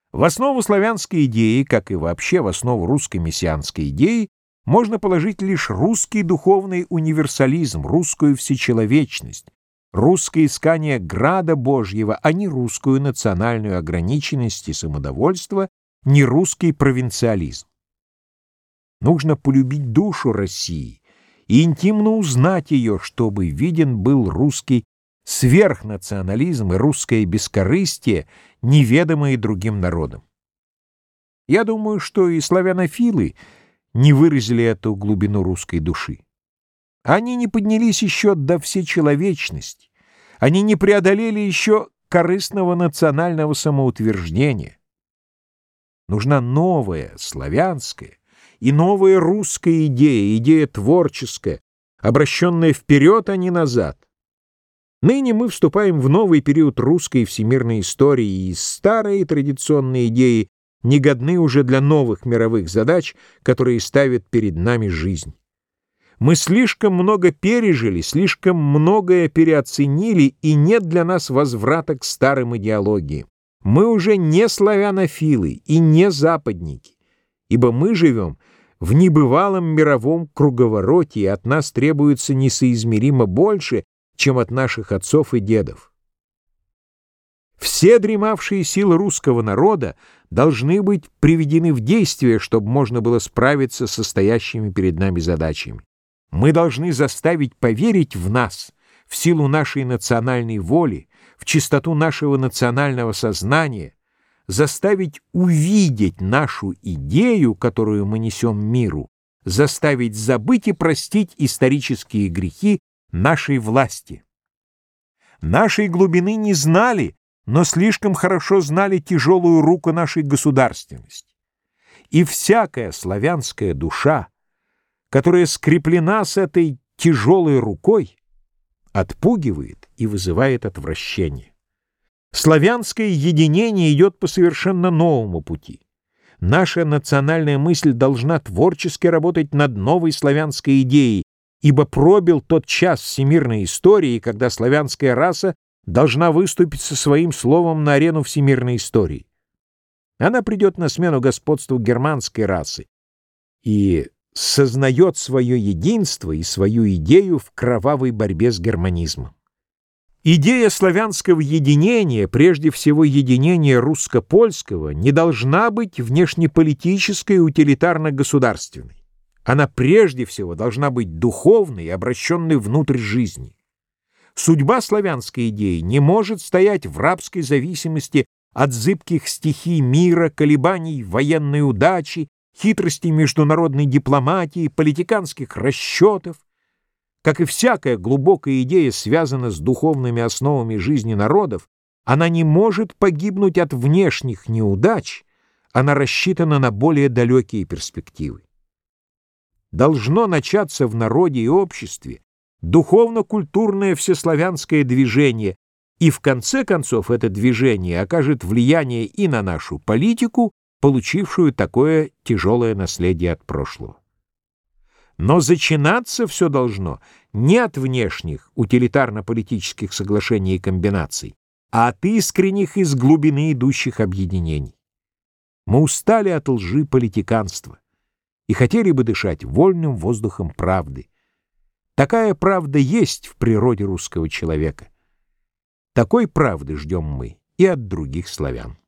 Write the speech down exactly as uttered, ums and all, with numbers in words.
В основу славянской идеи, как и вообще в основу русской мессианской идеи, можно положить лишь русский духовный универсализм, русскую всечеловечность, русское искание града Божьего, а не русскую национальную ограниченность и самодовольство, не русский провинциализм. Нужно полюбить душу России и интимно узнать ее, чтобы виден был русский сверхнационализм и русское бескорыстие, неведомые другим народам. Я думаю, что и славянофилы не выразили эту глубину русской души. Они не поднялись еще до всечеловечности, они не преодолели еще корыстного национального самоутверждения. Нужна новая славянская и новая русская идея, идея творческая, обращенная вперед, а не назад. Ныне мы вступаем в новый период русской всемирной истории, и старые традиционные идеи не годны уже для новых мировых задач, которые ставит перед нами жизнь. Мы слишком много пережили, слишком многое переоценили, и нет для нас возврата к старым идеологиям. Мы уже не славянофилы и не западники, ибо мы живем в небывалом мировом круговороте, и от нас требуется несоизмеримо больше, чем от наших отцов и дедов. Все дремавшие силы русского народа должны быть приведены в действие, чтобы можно было справиться со стоящими перед нами задачами. Мы должны заставить поверить в нас, в силу нашей национальной воли, в чистоту нашего национального сознания, заставить увидеть нашу идею, которую мы несем миру, заставить забыть и простить исторические грехи нашей власти. Нашей глубины не знали, но слишком хорошо знали тяжелую руку нашей государственности. И всякая славянская душа, которая скреплена с этой тяжелой рукой, отпугивает и вызывает отвращение. Славянское единение идет по совершенно новому пути. Наша национальная мысль должна творчески работать над новой славянской идеей, ибо пробил тот час всемирной истории, когда славянская раса должна выступить со своим словом на арену всемирной истории. Она придет на смену господству германской расы и сознает свое единство и свою идею в кровавой борьбе с германизмом. Идея славянского единения, прежде всего единения русско-польского, не должна быть внешнеполитической и утилитарно-государственной. Она прежде всего должна быть духовной и обращенной внутрь жизни. Судьба славянской идеи не может стоять в рабской зависимости от зыбких стихий мира, колебаний военной удачи, хитростей международной дипломатии, политиканских расчетов. Как и всякая глубокая идея связана с духовными основами жизни народов, она не может погибнуть от внешних неудач, она рассчитана на более далекие перспективы. Должно начаться в народе и обществе духовно-культурное всеславянское движение, и в конце концов это движение окажет влияние и на нашу политику, получившую такое тяжелое наследие от прошлого. Но зачинаться все должно не от внешних утилитарно-политических соглашений и комбинаций, а от искренних из глубины идущих объединений. Мы устали от лжи политиканства и хотели бы дышать вольным воздухом правды. Такая правда есть в природе русского человека. Такой правды ждем мы и от других славян.